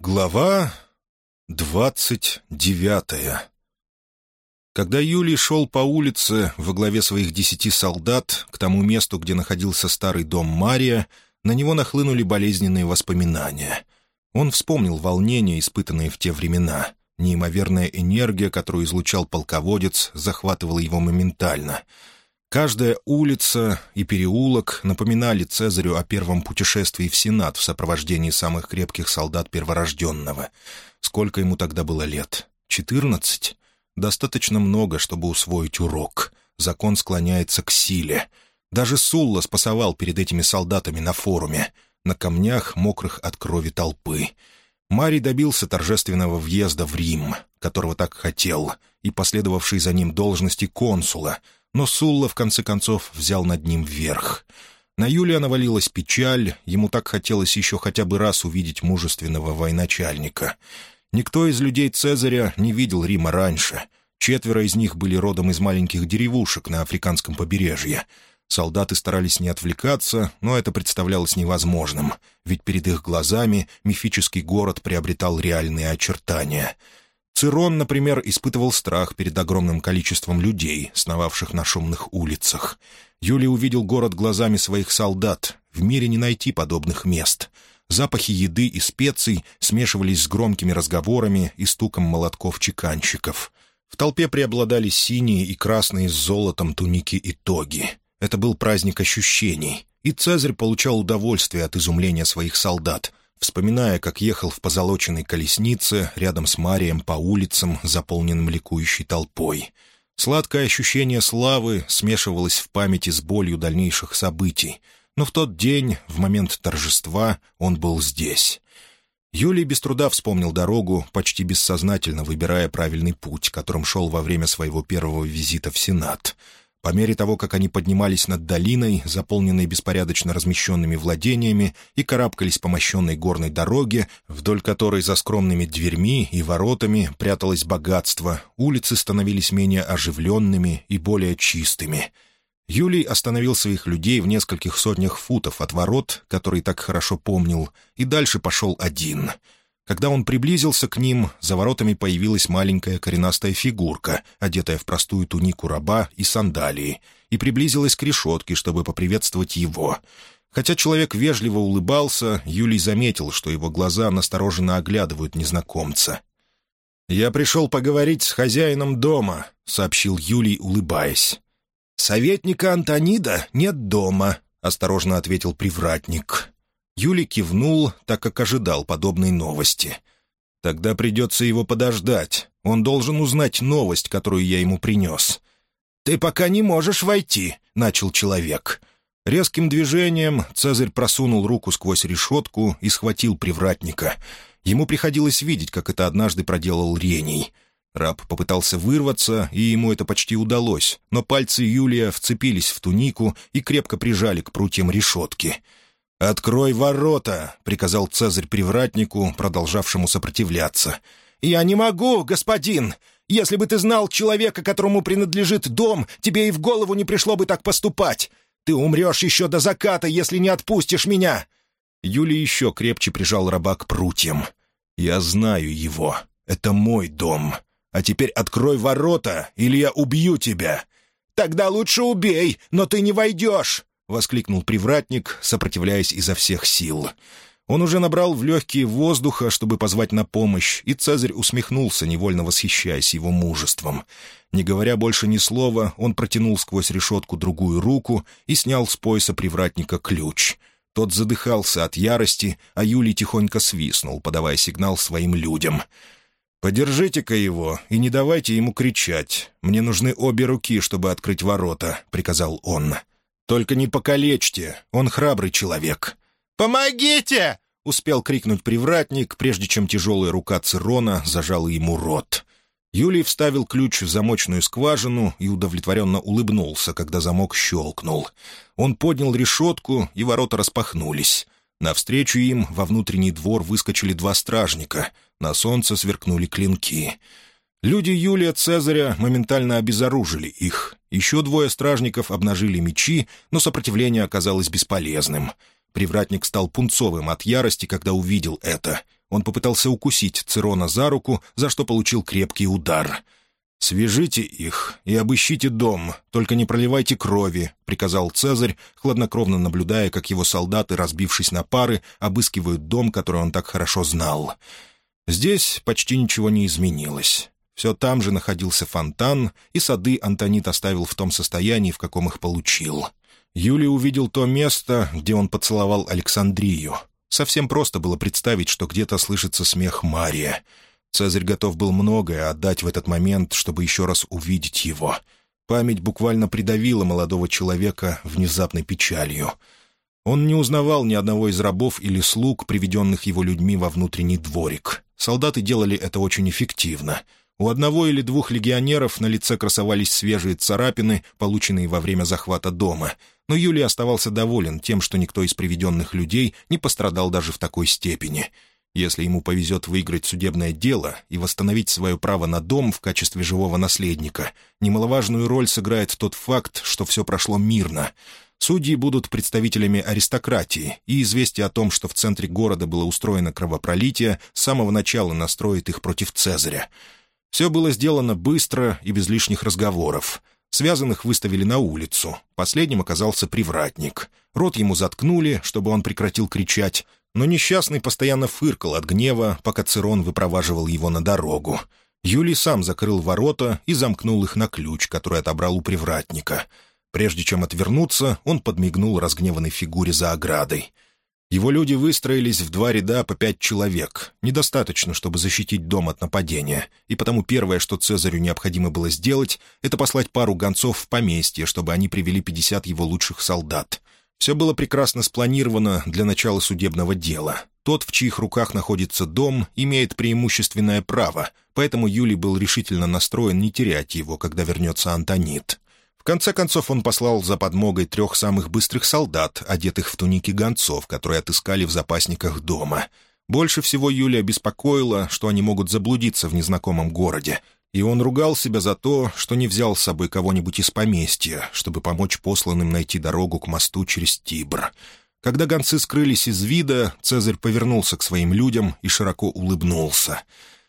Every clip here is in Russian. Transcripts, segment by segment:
Глава 29. Когда Юлий шел по улице во главе своих 10 солдат к тому месту, где находился старый дом Мария, на него нахлынули болезненные воспоминания. Он вспомнил волнения, испытанные в те времена. Неимоверная энергия, которую излучал полководец, захватывала его моментально. Каждая улица и переулок напоминали Цезарю о первом путешествии в Сенат в сопровождении самых крепких солдат перворожденного. Сколько ему тогда было лет? 14? Достаточно много, чтобы усвоить урок. Закон склоняется к силе. Даже Сулла спасовал перед этими солдатами на форуме, на камнях, мокрых от крови толпы. Марий добился торжественного въезда в Рим, которого так хотел, и последовавшей за ним должности консула, но Сулла, в конце концов, взял над ним верх. На Юлия навалилась печаль, ему так хотелось еще хотя бы раз увидеть мужественного военачальника. Никто из людей Цезаря не видел Рима раньше. 4 из них были родом из маленьких деревушек на африканском побережье. Солдаты старались не отвлекаться, но это представлялось невозможным, ведь перед их глазами мифический город приобретал реальные очертания. Цирон, например, испытывал страх перед огромным количеством людей, сновавших на шумных улицах. Юлий увидел город глазами своих солдат. В мире не найти подобных мест. Запахи еды и специй смешивались с громкими разговорами и стуком молотков чеканщиков. В толпе преобладали синие и красные с золотом туники и тоги. Это был праздник ощущений, и Цезарь получал удовольствие от изумления своих солдат, вспоминая, как ехал в позолоченной колеснице рядом с Марием по улицам, заполненным ликующей толпой. Сладкое ощущение славы смешивалось в памяти с болью дальнейших событий, но в тот день, в момент торжества, он был здесь. Юлий без труда вспомнил дорогу, почти бессознательно выбирая правильный путь, которым шел во время своего первого визита в Сенат. По мере того, как они поднимались над долиной, заполненной беспорядочно размещенными владениями, и карабкались по мощенной горной дороге, вдоль которой за скромными дверьми и воротами пряталось богатство, улицы становились менее оживленными и более чистыми. Юлий остановил своих людей в нескольких сотнях футов от ворот, которые так хорошо помнил, и дальше пошел один. Когда он приблизился к ним, за воротами появилась маленькая коренастая фигурка, одетая в простую тунику раба и сандалии, и приблизилась к решетке, чтобы поприветствовать его. Хотя человек вежливо улыбался, Юлий заметил, что его глаза настороженно оглядывают незнакомца. «Я пришел поговорить с хозяином дома», — сообщил Юлий, улыбаясь. «Советника Антонида нет дома», — осторожно ответил привратник. Юлий кивнул, так как ожидал подобной новости. «Тогда придется его подождать. Он должен узнать новость, которую я ему принес». «Ты пока не можешь войти», — начал человек. Резким движением Цезарь просунул руку сквозь решетку и схватил привратника. Ему приходилось видеть, как это однажды проделал Рений. Раб попытался вырваться, и ему это почти удалось, но пальцы Юлия вцепились в тунику и крепко прижали к прутьям решетки. «Открой ворота!» — приказал Цезарь привратнику, продолжавшему сопротивляться. «Я не могу, господин! Если бы ты знал человека, которому принадлежит дом, тебе и в голову не пришло бы так поступать! Ты умрешь еще до заката, если не отпустишь меня!» Юлий еще крепче прижал раба к прутьям. «Я знаю его. Это мой дом. А теперь открой ворота, или я убью тебя!» «Тогда лучше убей, но ты не войдешь!» — воскликнул привратник, сопротивляясь изо всех сил. Он уже набрал в легкие воздуха, чтобы позвать на помощь, и Цезарь усмехнулся, невольно восхищаясь его мужеством. Не говоря больше ни слова, он протянул сквозь решетку другую руку и снял с пояса привратника ключ. Тот задыхался от ярости, а Юлий тихонько свистнул, подавая сигнал своим людям. «Подержите-ка его и не давайте ему кричать. Мне нужны обе руки, чтобы открыть ворота», — приказал он. «Только не покалечьте, он храбрый человек». «Помогите!» — успел крикнуть привратник, прежде чем тяжелая рука Цирона зажала ему рот. Юлий вставил ключ в замочную скважину и удовлетворенно улыбнулся, когда замок щелкнул. Он поднял решетку, и ворота распахнулись. Навстречу им во внутренний двор выскочили 2 стражника. На солнце сверкнули клинки. Люди Юлия Цезаря моментально обезоружили их. Еще 2 стражников обнажили мечи, но сопротивление оказалось бесполезным. Привратник стал пунцовым от ярости, когда увидел это. Он попытался укусить Цирона за руку, за что получил крепкий удар. «Свяжите их и обыщите дом, только не проливайте крови», — приказал Цезарь, хладнокровно наблюдая, как его солдаты, разбившись на пары, обыскивают дом, который он так хорошо знал. Здесь почти ничего не изменилось. Все там же находился фонтан, и сады Антонит оставил в том состоянии, в каком их получил. Юлий увидел то место, где он поцеловал Александрию. Совсем просто было представить, что где-то слышится смех Мария. Цезарь готов был многое отдать в этот момент, чтобы еще раз увидеть его. Память буквально придавила молодого человека внезапной печалью. Он не узнавал ни одного из рабов или слуг, приведенных его людьми во внутренний дворик. Солдаты делали это очень эффективно. У одного или двух легионеров на лице красовались свежие царапины, полученные во время захвата дома, но Юлий оставался доволен тем, что никто из приведенных людей не пострадал даже в такой степени. Если ему повезет выиграть судебное дело и восстановить свое право на дом в качестве живого наследника, немаловажную роль сыграет тот факт, что все прошло мирно. Судьи будут представителями аристократии, и известие о том, что в центре города было устроено кровопролитие, с самого начала настроит их против Цезаря. Все было сделано быстро и без лишних разговоров. Связанных выставили на улицу. Последним оказался привратник. Рот ему заткнули, чтобы он прекратил кричать, но несчастный постоянно фыркал от гнева, пока Цирон выпроваживал его на дорогу. Юлий сам закрыл ворота и замкнул их на ключ, который отобрал у привратника. Прежде чем отвернуться, он подмигнул разгневанной фигуре за оградой. Его люди выстроились в 2 ряда по 5 человек. Недостаточно, чтобы защитить дом от нападения, и потому первое, что Цезарю необходимо было сделать, это послать пару гонцов в поместье, чтобы они привели 50 его лучших солдат. Все было прекрасно спланировано для начала судебного дела. Тот, в чьих руках находится дом, имеет преимущественное право, поэтому Юлий был решительно настроен не терять его, когда вернется Антонит. В конце концов он послал за подмогой 3 самых быстрых солдат, одетых в туники гонцов, которые отыскали в запасниках дома. Больше всего Юлия беспокоило, что они могут заблудиться в незнакомом городе, и он ругал себя за то, что не взял с собой кого-нибудь из поместья, чтобы помочь посланным найти дорогу к мосту через Тибр. Когда гонцы скрылись из вида, Цезарь повернулся к своим людям и широко улыбнулся.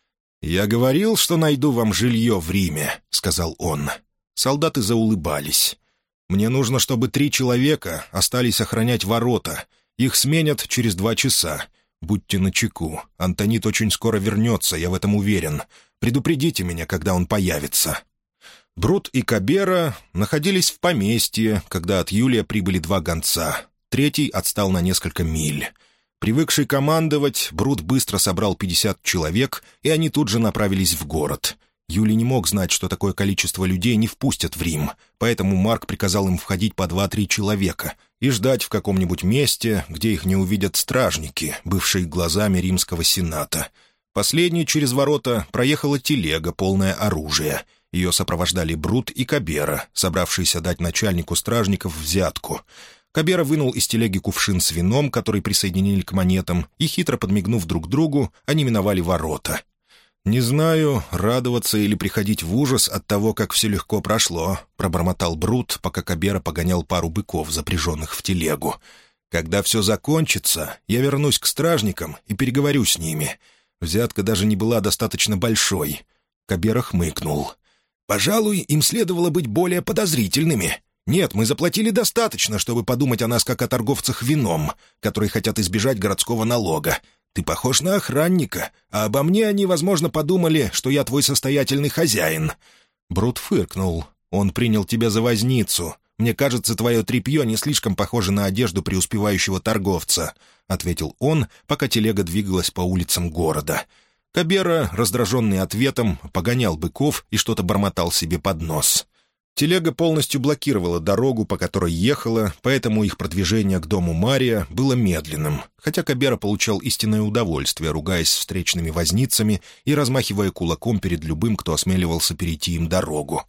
«Я говорил, что найду вам жилье в Риме», — сказал он. Солдаты заулыбались. «Мне нужно, чтобы 3 человека остались охранять ворота. Их сменят через 2 часа. Будьте начеку. Антонит очень скоро вернется, я в этом уверен. Предупредите меня, когда он появится». Брут и Кабера находились в поместье, когда от Юлия прибыли 2 гонца. 3-й отстал на несколько миль. Привыкший командовать, Брут быстро собрал 50 человек, и они тут же направились в город. Юлий не мог знать, что такое количество людей не впустят в Рим, поэтому Марк приказал им входить по 2-3 человека и ждать в каком-нибудь месте, где их не увидят стражники, бывшие глазами римского сената. Последней через ворота проехала телега, полная оружия. Ее сопровождали Брут и Кабера, собравшиеся дать начальнику стражников взятку. Кабера вынул из телеги кувшин с вином, который присоединили к монетам, и, хитро подмигнув друг другу, они миновали ворота. «Не знаю, радоваться или приходить в ужас от того, как все легко прошло», — пробормотал Брут, пока Кабера погонял пару быков, запряженных в телегу. «Когда все закончится, я вернусь к стражникам и переговорю с ними. Взятка даже не была достаточно большой». Кабера хмыкнул. «Пожалуй, им следовало быть более подозрительными. Нет, мы заплатили достаточно, чтобы подумать о нас как о торговцах вином, которые хотят избежать городского налога. Ты похож на охранника, а обо мне они, возможно, подумали, что я твой состоятельный хозяин». Брут фыркнул. «Он принял тебя за возницу. Мне кажется, твое тряпье не слишком похоже на одежду преуспевающего торговца», — ответил он, пока телега двигалась по улицам города. Кабера, раздраженный ответом, погонял быков и что-то бормотал себе под нос. Телега полностью блокировала дорогу, по которой ехала, поэтому их продвижение к дому Мария было медленным, хотя Кабера получал истинное удовольствие, ругаясь с встречными возницами и размахивая кулаком перед любым, кто осмеливался перейти им дорогу.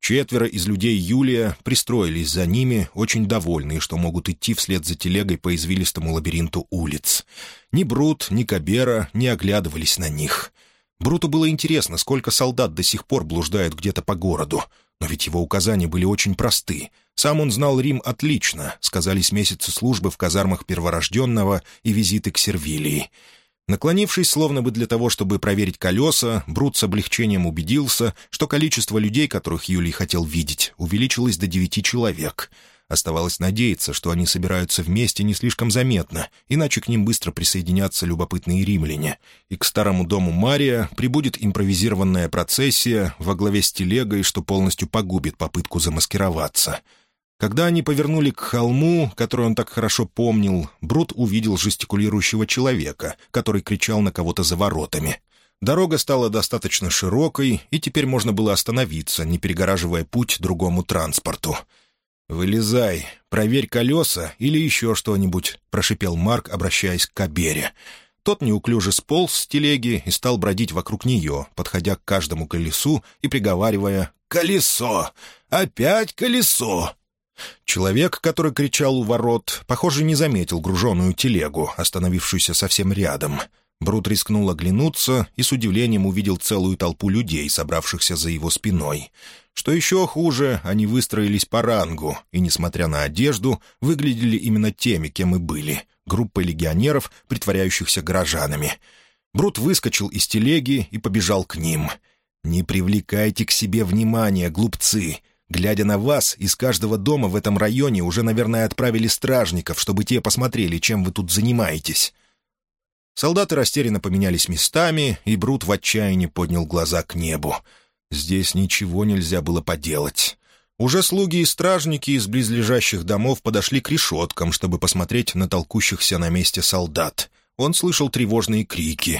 4 из людей Юлия пристроились за ними, очень довольные, что могут идти вслед за телегой по извилистому лабиринту улиц. Ни Брут, ни Кабера не оглядывались на них. Бруту было интересно, сколько солдат до сих пор блуждают где-то по городу. Но ведь его указания были очень просты. Сам он знал Рим отлично, сказались месяцы службы в казармах Перворожденного и визиты к Сервилии. Наклонившись, словно бы для того, чтобы проверить колеса, Брут с облегчением убедился, что количество людей, которых Юлий хотел видеть, увеличилось до 9 человек. Оставалось надеяться, что они собираются вместе не слишком заметно, иначе к ним быстро присоединятся любопытные римляне, и к старому дому Мария прибудет импровизированная процессия во главе с телегой, что полностью погубит попытку замаскироваться. Когда они повернули к холму, который он так хорошо помнил, Брут увидел жестикулирующего человека, который кричал на кого-то за воротами. Дорога стала достаточно широкой, и теперь можно было остановиться, не перегораживая путь другому транспорту. «Вылезай, проверь колеса или еще что-нибудь», — прошипел Марк, обращаясь к Кабере. Тот неуклюже сполз с телеги и стал бродить вокруг нее, подходя к каждому колесу и приговаривая «Колесо! Опять колесо!». Человек, который кричал у ворот, похоже, не заметил груженую телегу, остановившуюся совсем рядом. Брут рискнул оглянуться и с удивлением увидел целую толпу людей, собравшихся за его спиной. Что еще хуже, они выстроились по рангу и, несмотря на одежду, выглядели именно теми, кем и были — группой легионеров, притворяющихся горожанами. Брут выскочил из телеги и побежал к ним. «Не привлекайте к себе внимания, глупцы! Глядя на вас, из каждого дома в этом районе уже, наверное, отправили стражников, чтобы те посмотрели, чем вы тут занимаетесь». Солдаты растерянно поменялись местами, и Брут в отчаянии поднял глаза к небу. Здесь ничего нельзя было поделать. Уже слуги и стражники из близлежащих домов подошли к решеткам, чтобы посмотреть на толкущихся на месте солдат. Он слышал тревожные крики.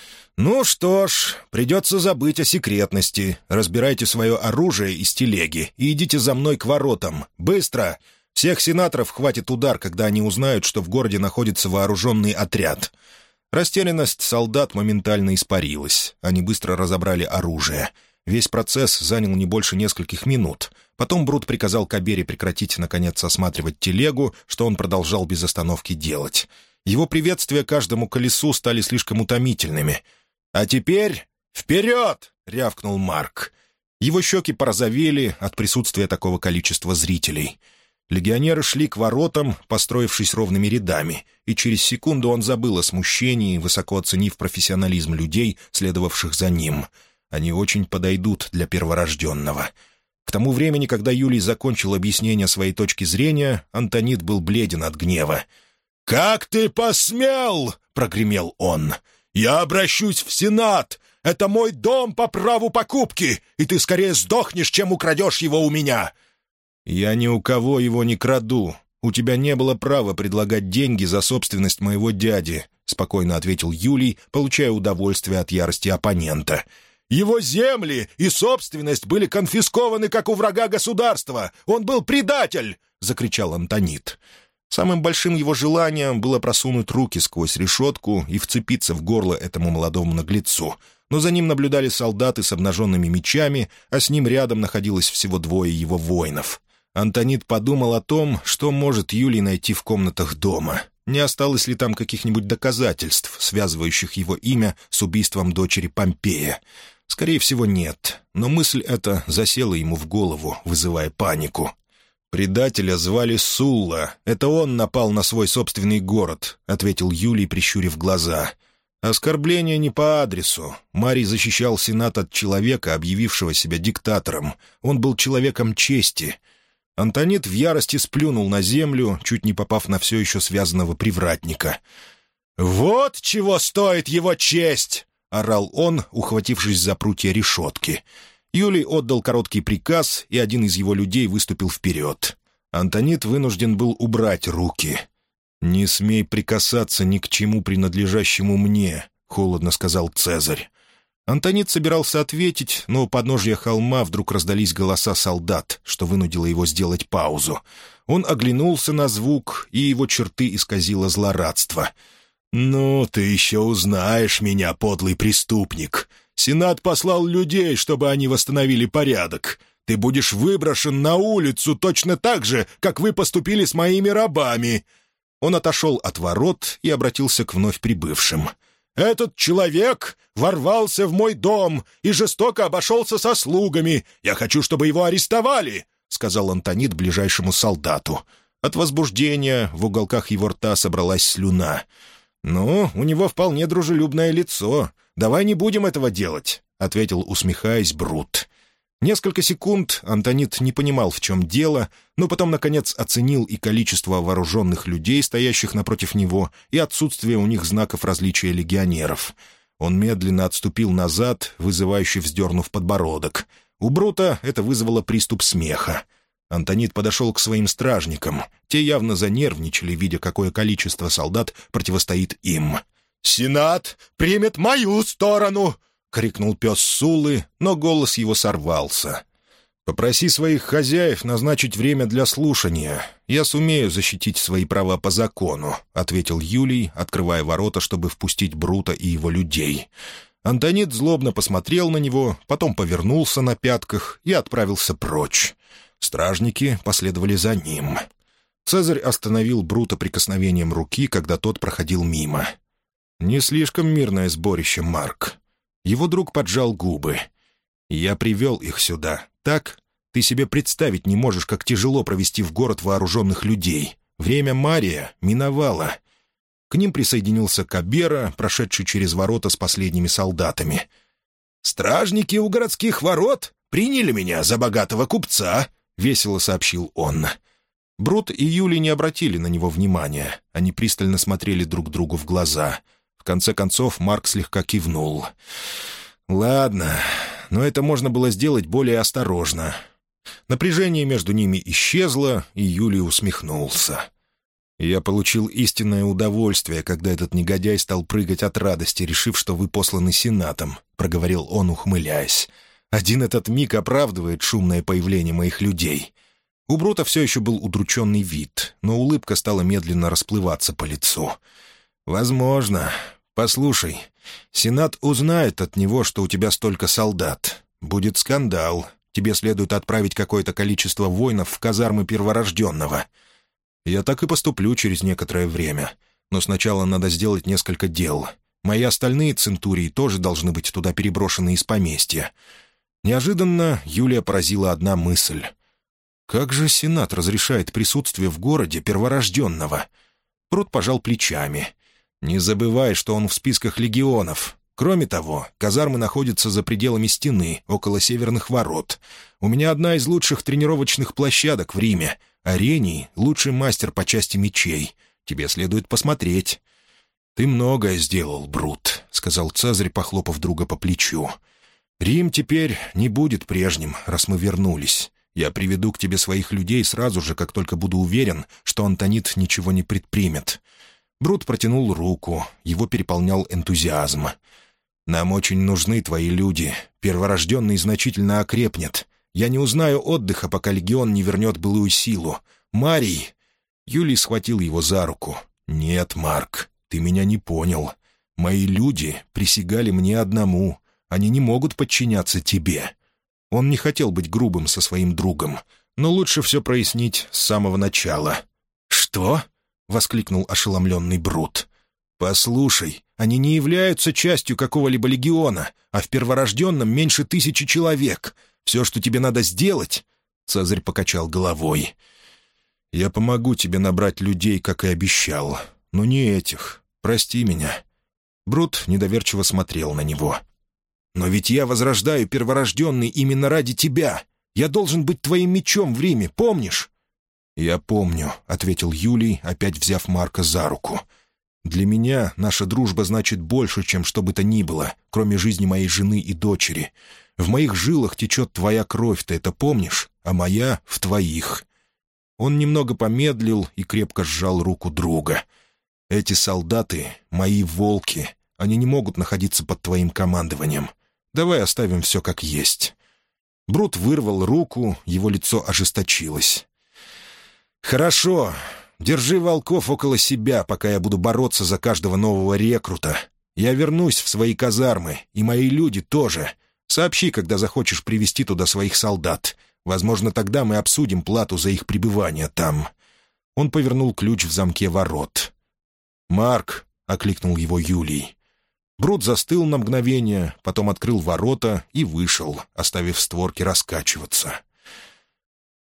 «Ну что ж, придется забыть о секретности. Разбирайте свое оружие из телеги и идите за мной к воротам. Быстро! Всех сенаторов хватит удар, когда они узнают, что в городе находится вооруженный отряд». Растерянность солдат моментально испарилась. Они быстро разобрали оружие. Весь процесс занял не больше нескольких минут. Потом Брут приказал Кабере прекратить, наконец, осматривать телегу, что он продолжал без остановки делать. Его приветствия каждому колесу стали слишком утомительными. «А теперь вперед!» — рявкнул Марк. Его щеки порозовели от присутствия такого количества зрителей. Легионеры шли к воротам, построившись ровными рядами, и через секунду он забыл о смущении, высоко оценив профессионализм людей, следовавших за ним. Они очень подойдут для перворожденного. К тому времени, когда Юлий закончил объяснение своей точки зрения, Антонит был бледен от гнева. «Как ты посмел?» — прогремел он. «Я обращусь в Сенат! Это мой дом по праву покупки, и ты скорее сдохнешь, чем украдешь его у меня!» «Я ни у кого его не краду. У тебя не было права предлагать деньги за собственность моего дяди», — спокойно ответил Юлий, получая удовольствие от ярости оппонента. «Его земли и собственность были конфискованы, как у врага государства. Он был предатель!» — закричал Антонит. Самым большим его желанием было просунуть руки сквозь решетку и вцепиться в горло этому молодому наглецу. Но за ним наблюдали солдаты с обнаженными мечами, а с ним рядом находилось всего 2 его воинов. Антонит подумал о том, что может Юлий найти в комнатах дома. Не осталось ли там каких-нибудь доказательств, связывающих его имя с убийством дочери Помпея? Скорее всего, нет, но мысль эта засела ему в голову, вызывая панику. «Предателя звали Сулла. Это он напал на свой собственный город», — ответил Юлий, прищурив глаза. «Оскорбление не по адресу. Марий защищал Сенат от человека, объявившего себя диктатором. Он был человеком чести». Антонит в ярости сплюнул на землю, чуть не попав на все еще связанного привратника. «Вот чего стоит его честь!» — орал он, ухватившись за прутья решетки. Юлий отдал короткий приказ, и один из его людей выступил вперед. Антонит вынужден был убрать руки. «Не смей прикасаться ни к чему принадлежащему мне», — холодно сказал Цезарь. Антонит собирался ответить, но у подножья холма вдруг раздались голоса солдат, что вынудило его сделать паузу. Он оглянулся на звук, и его черты исказило злорадство. «Ну, ты еще узнаешь меня, подлый преступник. Сенат послал людей, чтобы они восстановили порядок. Ты будешь выброшен на улицу точно так же, как вы поступили с моими рабами». Он отошел от ворот и обратился к вновь прибывшим. «Этот человек ворвался в мой дом и жестоко обошелся со слугами. Я хочу, чтобы его арестовали», — сказал Антонит ближайшему солдату. От возбуждения в уголках его рта собралась слюна. «Ну, у него вполне дружелюбное лицо. Давай не будем этого делать», — ответил, усмехаясь, Брут. Несколько секунд Антонит не понимал, в чем дело, но потом, наконец, оценил и количество вооруженных людей, стоящих напротив него, и отсутствие у них знаков различия легионеров. Он медленно отступил назад, вызывающе вздернув подбородок. У Брута это вызвало приступ смеха. Антонит подошел к своим стражникам. Те явно занервничали, видя, какое количество солдат противостоит им. «Сенат примет мою сторону!» — крикнул пес Суллы, но голос его сорвался. «Попроси своих хозяев назначить время для слушания. Я сумею защитить свои права по закону», — ответил Юлий, открывая ворота, чтобы впустить Брута и его людей. Антонит злобно посмотрел на него, потом повернулся на пятках и отправился прочь. Стражники последовали за ним. Цезарь остановил Брута прикосновением руки, когда тот проходил мимо. «Не слишком мирное сборище, Марк». Его друг поджал губы. «Я привел их сюда, так? Ты себе представить не можешь, как тяжело провести в город вооруженных людей. Время Мария миновало». К ним присоединился Кабера, прошедший через ворота с последними солдатами. «Стражники у городских ворот приняли меня за богатого купца», — весело сообщил он. Брут и Юлий не обратили на него внимания. Они пристально смотрели друг другу в глаза. В конце концов Марк слегка кивнул. «Ладно, но это можно было сделать более осторожно». Напряжение между ними исчезло, и Юлий усмехнулся. «Я получил истинное удовольствие, когда этот негодяй стал прыгать от радости, решив, что вы посланы Сенатом», — проговорил он, ухмыляясь. «Один этот миг оправдывает шумное появление моих людей». У Брута все еще был удрученный вид, но улыбка стала медленно расплываться по лицу. «Возможно. Послушай, Сенат узнает от него, что у тебя столько солдат. Будет скандал. Тебе следует отправить какое-то количество воинов в казармы перворожденного». «Я так и поступлю через некоторое время. Но сначала надо сделать несколько дел. Мои остальные центурии тоже должны быть туда переброшены из поместья». Неожиданно Юлия поразила одна мысль. «Как же Сенат разрешает присутствие в городе перворожденного?» Брут пожал плечами. «Не забывай, что он в списках легионов. Кроме того, казармы находятся за пределами стены, около северных ворот. У меня одна из лучших тренировочных площадок в Риме. Арений — лучший мастер по части мечей. Тебе следует посмотреть». «Ты многое сделал, Брут», — сказал Цезарь, похлопав друга по плечу. «Рим теперь не будет прежним, раз мы вернулись. Я приведу к тебе своих людей сразу же, как только буду уверен, что Антонит ничего не предпримет». Брут протянул руку, его переполнял энтузиазм. «Нам очень нужны твои люди. Перворожденный значительно окрепнет. Я не узнаю отдыха, пока легион не вернет былую силу. Марий!» Юлий схватил его за руку. «Нет, Марк, ты меня не понял. Мои люди присягали мне одному. Они не могут подчиняться тебе». Он не хотел быть грубым со своим другом, но лучше все прояснить с самого начала. «Что?» — воскликнул ошеломленный Брут. «Послушай, они не являются частью какого-либо легиона, а в перворожденном меньше 1000 человек. Все, что тебе надо сделать...» Цезарь покачал головой. «Я помогу тебе набрать людей, как и обещал, но не этих. Прости меня». Брут недоверчиво смотрел на него. «Но ведь я возрождаю перворожденный именно ради тебя. Я должен быть твоим мечом в Риме, помнишь?» «Я помню», — ответил Юлий, опять взяв Марка за руку. «Для меня наша дружба значит больше, чем что бы то ни было, кроме жизни моей жены и дочери. В моих жилах течет твоя кровь, ты это помнишь, а моя — в твоих». Он немного помедлил и крепко сжал руку друга. «Эти солдаты — мои волки. Они не могут находиться под твоим командованием. Давай оставим все как есть». Брут вырвал руку, его лицо ожесточилось. «Хорошо. Держи волков около себя, пока я буду бороться за каждого нового рекрута. Я вернусь в свои казармы, и мои люди тоже. Сообщи, когда захочешь привести туда своих солдат. Возможно, тогда мы обсудим плату за их пребывание там». Он повернул ключ в замке ворот. «Марк», — окликнул его Юлий. Брут застыл на мгновение, потом открыл ворота и вышел, оставив створки раскачиваться.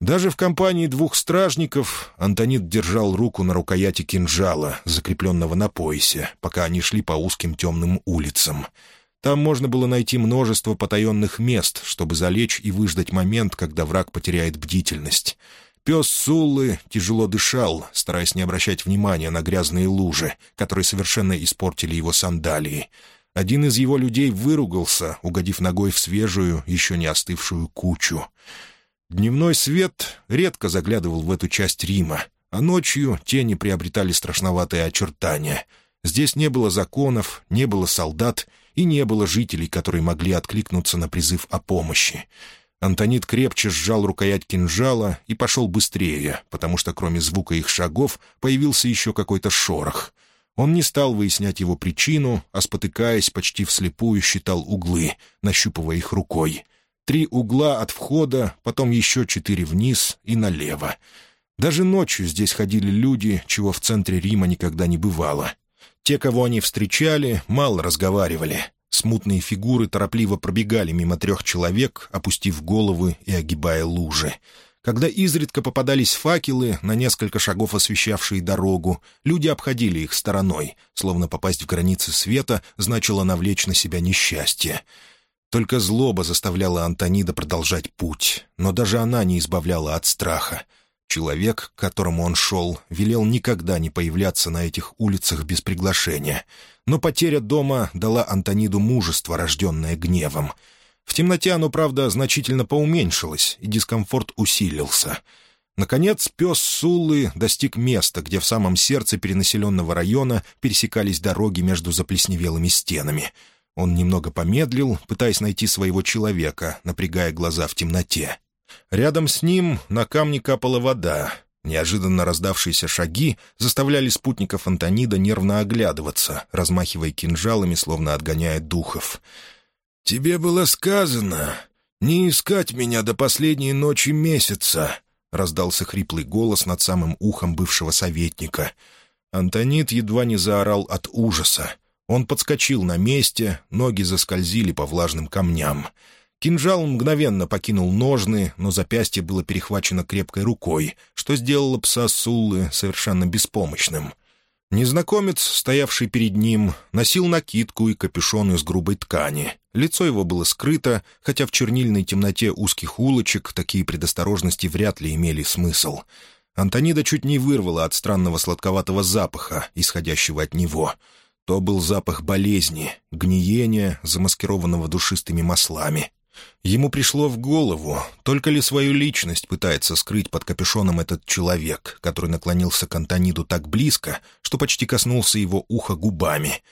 Даже в компании двух стражников Антонид держал руку на рукояти кинжала, закрепленного на поясе, пока они шли по узким темным улицам. Там можно было найти множество потаенных мест, чтобы залечь и выждать момент, когда враг потеряет бдительность. Пес Суллы тяжело дышал, стараясь не обращать внимания на грязные лужи, которые совершенно испортили его сандалии. Один из его людей выругался, угодив ногой в свежую, еще не остывшую кучу. Дневной свет редко заглядывал в эту часть Рима, а ночью тени приобретали страшноватые очертания. Здесь не было законов, не было солдат и не было жителей, которые могли откликнуться на призыв о помощи. Антонид крепче сжал рукоять кинжала и пошел быстрее, потому что кроме звука их шагов появился еще какой-то шорох. Он не стал выяснять его причину, а, спотыкаясь, почти вслепую считал углы, нащупывая их рукой. 3 угла от входа, потом еще 4 вниз и налево. Даже ночью здесь ходили люди, чего в центре Рима никогда не бывало. Те, кого они встречали, мало разговаривали. Смутные фигуры торопливо пробегали мимо 3 человек, опустив головы и огибая лужи. Когда изредка попадались факелы, на несколько шагов освещавшие дорогу, люди обходили их стороной, словно попасть в границы света значило навлечь на себя несчастье. Только злоба заставляла Антонида продолжать путь, но даже она не избавляла от страха. Человек, к которому он шел, велел никогда не появляться на этих улицах без приглашения. Но потеря дома дала Антониду мужество, рожденное гневом. В темноте оно, правда, значительно поуменьшилось, и дискомфорт усилился. Наконец, пес Суллы достиг места, где в самом сердце перенаселенного района пересекались дороги между заплесневелыми стенами. Он немного помедлил, пытаясь найти своего человека, напрягая глаза в темноте. Рядом с ним на камне капала вода. Неожиданно раздавшиеся шаги заставляли спутников Антонида нервно оглядываться, размахивая кинжалами, словно отгоняя духов. «Тебе было сказано не искать меня до последней ночи месяца», — раздался хриплый голос над самым ухом бывшего советника. Антонид едва не заорал от ужаса. Он подскочил на месте, ноги заскользили по влажным камням. Кинжал мгновенно покинул ножны, но запястье было перехвачено крепкой рукой, что сделало пса Суллы совершенно беспомощным. Незнакомец, стоявший перед ним, носил накидку и капюшон из грубой ткани. Лицо его было скрыто, хотя в чернильной темноте узких улочек такие предосторожности вряд ли имели смысл. Антонида чуть не вырвала от странного сладковатого запаха, исходящего от него. То был запах болезни, гниения, замаскированного душистыми маслами. Ему пришло в голову, только ли свою личность пытается скрыть под капюшоном этот человек, который наклонился к Антониду так близко, что почти коснулся его уха губами.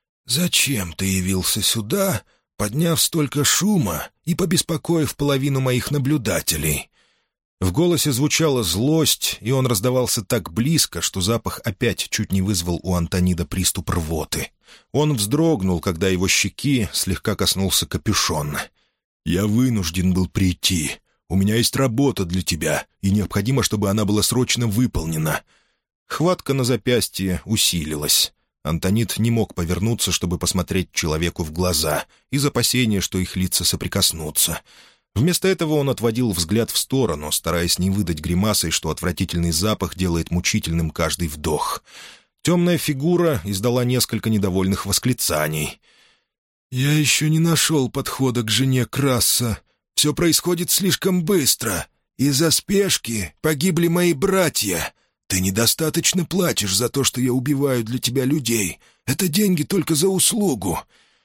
«Зачем ты явился сюда, подняв столько шума и побеспокоив половину моих наблюдателей?» В голосе звучала злость, и он раздавался так близко, что запах опять чуть не вызвал у Антонида приступ рвоты. Он вздрогнул, когда его щеки слегка коснулся капюшон. «Я вынужден был прийти. У меня есть работа для тебя, и необходимо, чтобы она была срочно выполнена». Хватка на запястье усилилась. Антонид не мог повернуться, чтобы посмотреть человеку в глаза, из опасения, что их лица соприкоснутся. Вместо этого он отводил взгляд в сторону, стараясь не выдать гримасой, что отвратительный запах делает мучительным каждый вдох. Темная фигура издала несколько недовольных восклицаний. «Я еще не нашел подхода к жене Краса. Все происходит слишком быстро. Из-за спешки погибли мои братья. Ты недостаточно платишь за то, что я убиваю для тебя людей. Это деньги только за услугу».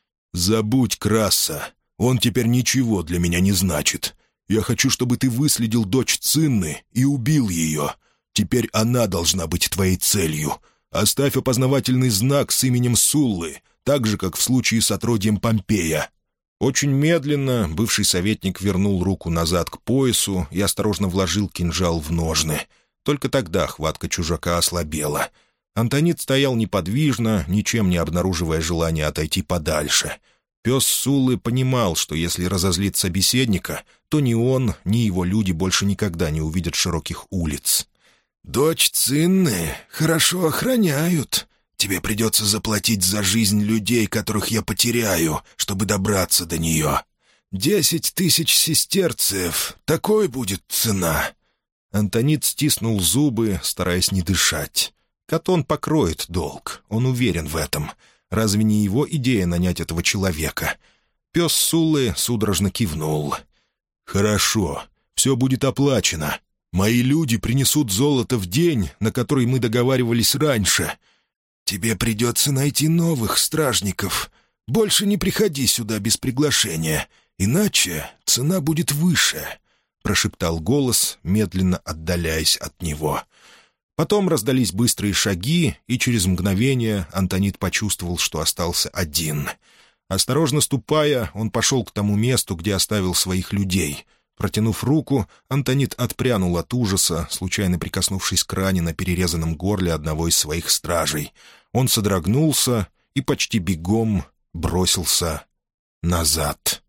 «Забудь Краса. Он теперь ничего для меня не значит. Я хочу, чтобы ты выследил дочь Цинны и убил ее. Теперь она должна быть твоей целью. Оставь опознавательный знак с именем Суллы, так же, как в случае с отродьем Помпея». Очень медленно бывший советник вернул руку назад к поясу и осторожно вложил кинжал в ножны. Только тогда хватка чужака ослабела. Антонид стоял неподвижно, ничем не обнаруживая желания отойти подальше. Пес Суллы понимал, что если разозлит собеседника, то ни он, ни его люди больше никогда не увидят широких улиц. «Дочь Цинны хорошо охраняют. Тебе придется заплатить за жизнь людей, которых я потеряю, чтобы добраться до нее. 10 000 сестерцев — такой будет цена. Антонит стиснул зубы, стараясь не дышать. Катон покроет долг, он уверен в этом. Разве не его идея нанять этого человека? Пес Суллы судорожно кивнул. «Хорошо, все будет оплачено. Мои люди принесут золото в день, на который мы договаривались раньше. Тебе придется найти новых стражников. Больше не приходи сюда без приглашения, иначе цена будет выше», — прошептал голос, медленно отдаляясь от него. Потом раздались быстрые шаги, и через мгновение Антонит почувствовал, что остался один. Осторожно ступая, он пошел к тому месту, где оставил своих людей. Протянув руку, Антонит отпрянул от ужаса, случайно прикоснувшись к ране на перерезанном горле одного из своих стражей. Он содрогнулся и почти бегом бросился назад.